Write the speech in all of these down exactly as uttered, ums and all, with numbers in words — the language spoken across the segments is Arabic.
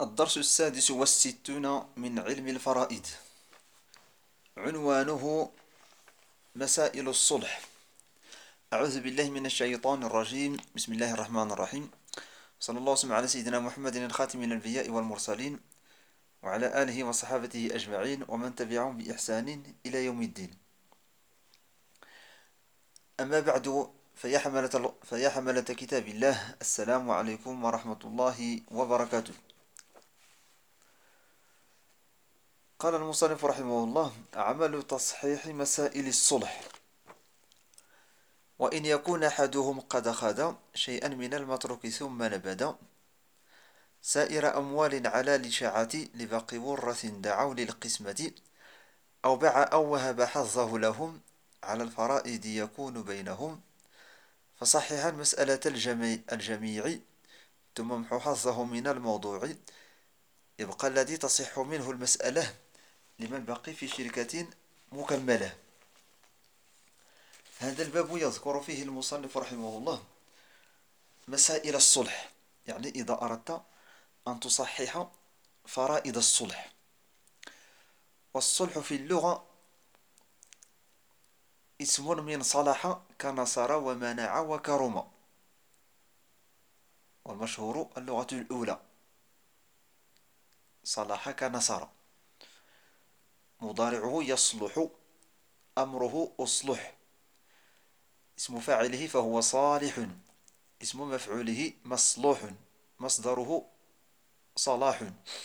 الدرس السادس والستون من علم الفرائض. عنوانه مسائل الصلح. أعوذ بالله من الشيطان الرجيم. بسم الله الرحمن الرحيم. صلى الله وسلم على سيدنا محمد الخاتم الأنبياء والمرسلين وعلى آله وصحابته أجمعين ومن تبعهم بإحسان إلى يوم الدين. أما بعد، فيا حملة, فيا حملة كتاب الله، السلام عليكم ورحمة الله وبركاته. قال المصنف رحمه الله: عمل تصحيح مسائل الصلح. وإن يكون أحدهم قد أخذ شيئا من المتروك ثم نبذ سائر أموال على الإشاعة لباقي ورث دعوا للقسمة، أو باع أو وهب حظه لهم على الفرائض يكون بينهم، فصحح المسألة الجميع, الجميع ثم امحو حظه من الموضوع، يبقى الذي تصح منه المسألة لمن بقي في شركة مكملة. هذا الباب يذكر فيه المصنف رحمه الله مسائل الصلح، يعني إذا أردت أن تصحح فرائض الصلح. والصلح في اللغة اسم من صلح كنصر ومنع وكرم، والمشهور اللغة الأولى صلح كنصر، مضارعه يصلح، أمره أصلح، اسم فاعله فهو صالح، اسم مفعوله مصلوح، مصدره صلاح.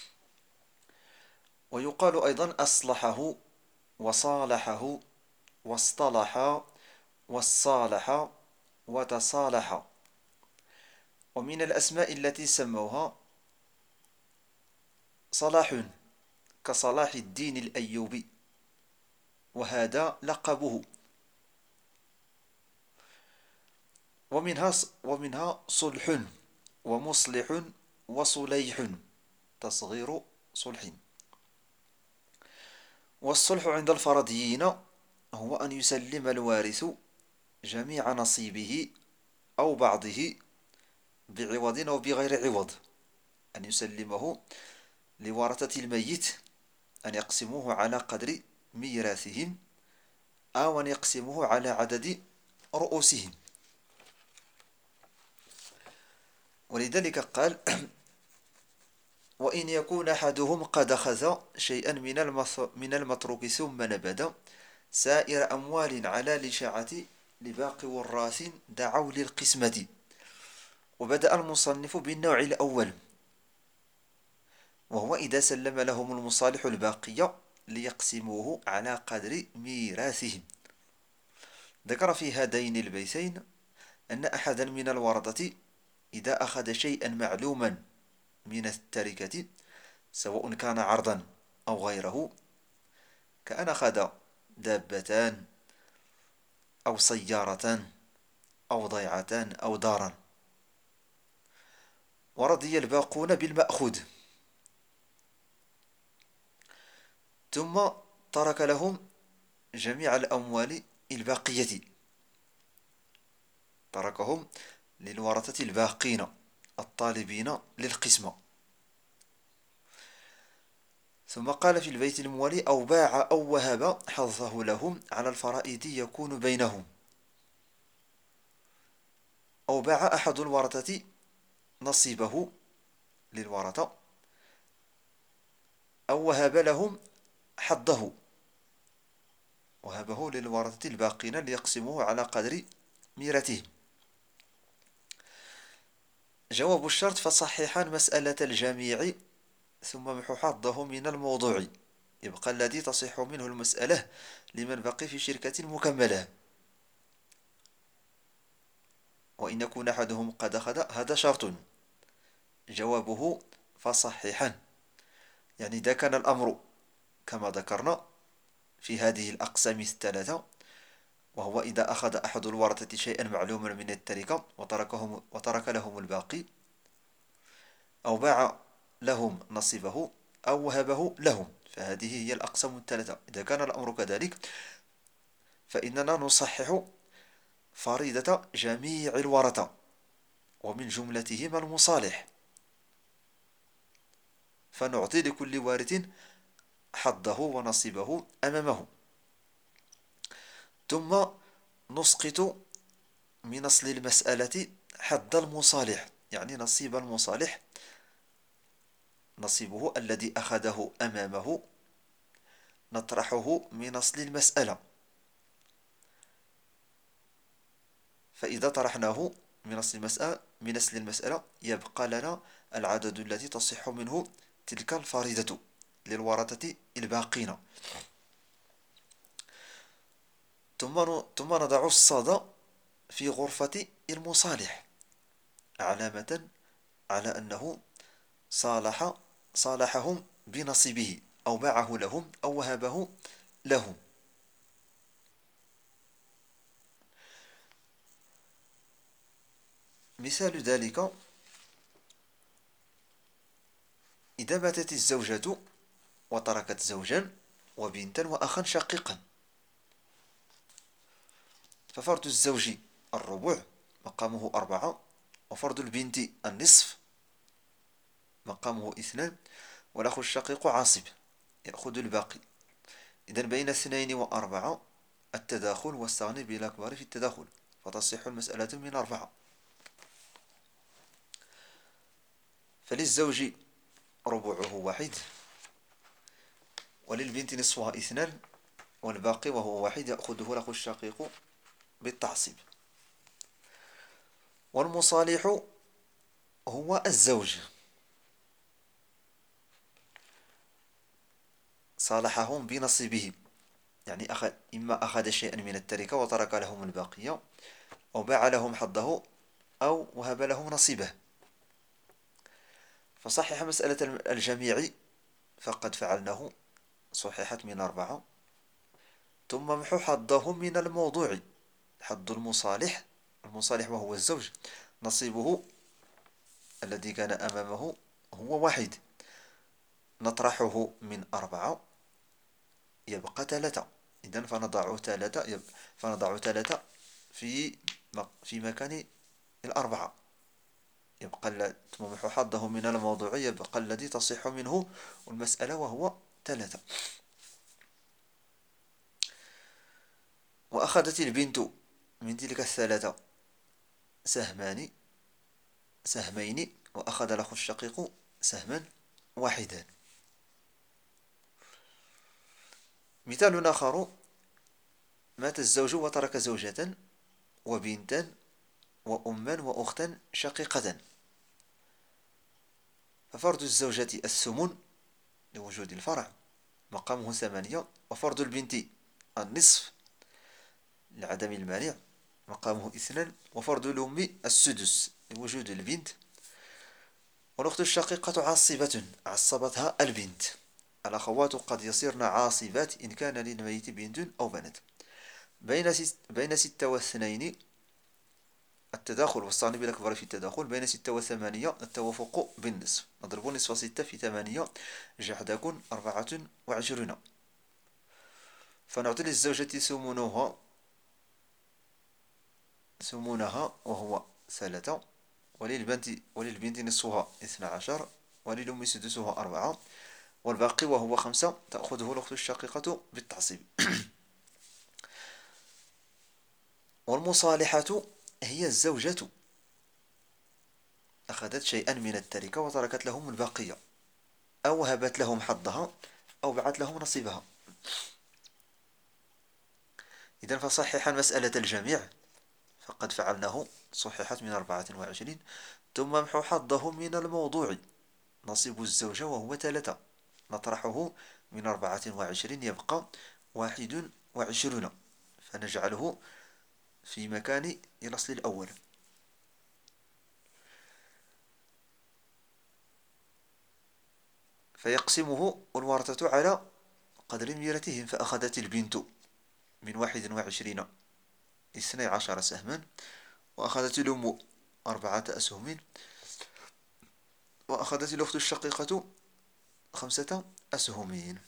ويقال أيضا أصلحه وصالحه واصطلح والصالح وتصالح. ومن الأسماء التي سموها صلاح كصلاح الدين الأيوبي، وهذا لقبه. ومنها ومنها صلح ومصلح وصليح، تصغير صلح. والصلح عند الفرضيين هو أن يسلم الوارث جميع نصيبه أو بعضه بعوض أو بغير عوض، أن يسلمه لورثة الميت أن يقسموه على قدر ميراثهم، أو أن يقسموه على عدد رؤوسهم. ولذلك قال: وإن يكون أحدهم قد أخذ شيئا من المتروك ثم نبذ سائر أموال على الإشاعة لباقي وراث دعوا للقسمة. وبدأ المصنف بالنوع الأول، وهو إذا سلم لهم المصالح الباقية ليقسموه على قدر ميراثهم. ذكر في هذين البيتين أن أحدا من الورثة إذا أخذ شيئا معلوما من التركة، سواء كان عرضا أو غيره، كأن أخذ دابتان أو سيارة أو ضيعة أو دارا، ورضي الباقون بالمأخوذ، ثم ترك لهم جميع الأموال الباقية، تركهم للورثة الباقين الطالبين للقسمة. ثم قال في البيت الموالي: أو باع أو وهب حظه لهم على الفرائض يكون بينهم. أو باع أحد الورثة نصيبه للورثة، أو وهب لهم حظه، وهبه للورثة الباقين ليقسموه على قدر ميراثهم. جواب الشرط: فصححا مسألة الجميع ثم محو حظه من الموضوع، يبقى الذي تصح منه المسألة لمن بقي في شركة مكملة. وإن يكون أحدهم قد أخذ، هذا شرط. جوابه: فصححا، يعني إذا كان الأمر كما ذكرنا في هذه الأقسام الثلاثة، وهو إذا أخذ أحد الورثة شيئا معلوما من التركة وتركهم وترك لهم الباقي، أو باع لهم نصيبه، أو وهبه لهم، فهذه هي الأقسام الثلاثة. إذا كان الأمر كذلك فإننا نصحح فريضة جميع الورثة، ومن جملتهم المصالح. فنعطي لكل وارث حظه ونصيبه أمامه. ثم نسقط من أصل المسألة حظ المصالح، يعني نصيب المصالح، نصيبه الذي أخذه أمامه، نطرحه من أصل المسألة. فإذا طرحناه من أصل المسألة من أصل المسألة يبقى لنا العدد الذي تصح منه تلك الفريضة للورثة الباقين. ثم ثم نضع الصاد في غرفة المصالح علامة على أنه صالح صالحهم بنصيبه، أو باعه لهم أو وهبه لهم. مثال ذلك: إذا ماتت الزوجة وتركت زوجا وبنتا وأخا شقيقا، ففرض الزوج الربع مقامه أربعة، وفرض البنت النصف مقامه اثنان، والأخ الشقيق عاصب يأخذ الباقي. إذن بين اثنين وأربعة التداخل والثاني بالأكبر في التداخل، فتصح المسألة من أربعة. فللزوج ربعه واحد، وللبنت نصفها اثنان، والباقي وهو واحد يأخذه الأخ الشقيق بالتعصيب. والمصالح هو الزوج، صالحهم بنصيبه، يعني أخذ إما أخذ شيئا من التركة وترك لهم الباقية، أو باع لهم حظه، أو وهب لهم نصيبه. فصحح مسألة الجميع فقد فعلناه، صححت من أربعة. ثم محو حظهم من الموضوع، حظ المصالح، المصالح وهو الزوج، نصيبه الذي كان أمامه هو واحد، نطرحه من أربعة يبقى ثلاثة. إذن فنضع ثلاثة فنضع ثلاثة في في مكان الأربعة، يبقى ثم محو حظه من الموضوع يبقى الذي تصح منه المسألة وهو ثلاثة. وأخذت البنت من تلك الثلاثة سهمان سهمين، وأخذ الأخ الشقيق سهما واحدا. مثال آخر: مات الزوج وترك زوجة وبنتا وأما وأختا شقيقة، ففرض الزوجة الثمن لوجود الفرع مقامه ثمانية، وفرض البنت النصف لعدم المانع مقامه اثنان، وفرض الأم السدس لوجود البنت، والأخت الشقيقة عاصبة عصبتها البنت. الأخوات قد يصيرن عاصبات إن كان للميت بنت أو بنت. بين بين ستة واثنين التداخل، والصانب الأكبر في التداخل. بين ستة وثمانية التوافق بالنصف، نضرب نصف ستة في ثمانية جحدكن أربعة وعشرون. فنعطي للزوجة ثمنها ثمنها وهو ثلاثة، وللبنت وللبنت نصفها اثنى عشر، وللأم سدسها أربعة، والباقي وهو خمسة تأخذه الأخت الشقيقة بالتعصيب. والمصالحة هي الزوجة، أخذت شيئا من التركة وتركت لهم الباقية، أو وهبت لهم حظها، أو بعت لهم نصيبها. إذن فصحح مسألة الجميع فقد فعلناه، صححت من أربعة وعشرين. ثم محو حظه من الموضوع، نصيب الزوجة وهو ثلاثة، نطرحه من أربعة وعشرين يبقى واحد وعشرون، فنجعله في مكان الأصل الأول. فيقسمه الورثة على قدر ميرتهم، فأخذت البنت من واحد وعشرين اثني عشر سهما، وأخذت الأم أربعة أسهم، وأخذت الأخت الشقيقة خمسة أسهم.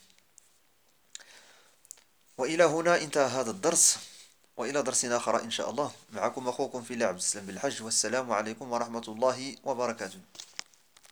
وإلى هنا انتهى هذا الدرس، وإلى درس آخر إن شاء الله. معكم أخوكم في الله عبد السلام بالحج، والسلام عليكم ورحمة الله وبركاته.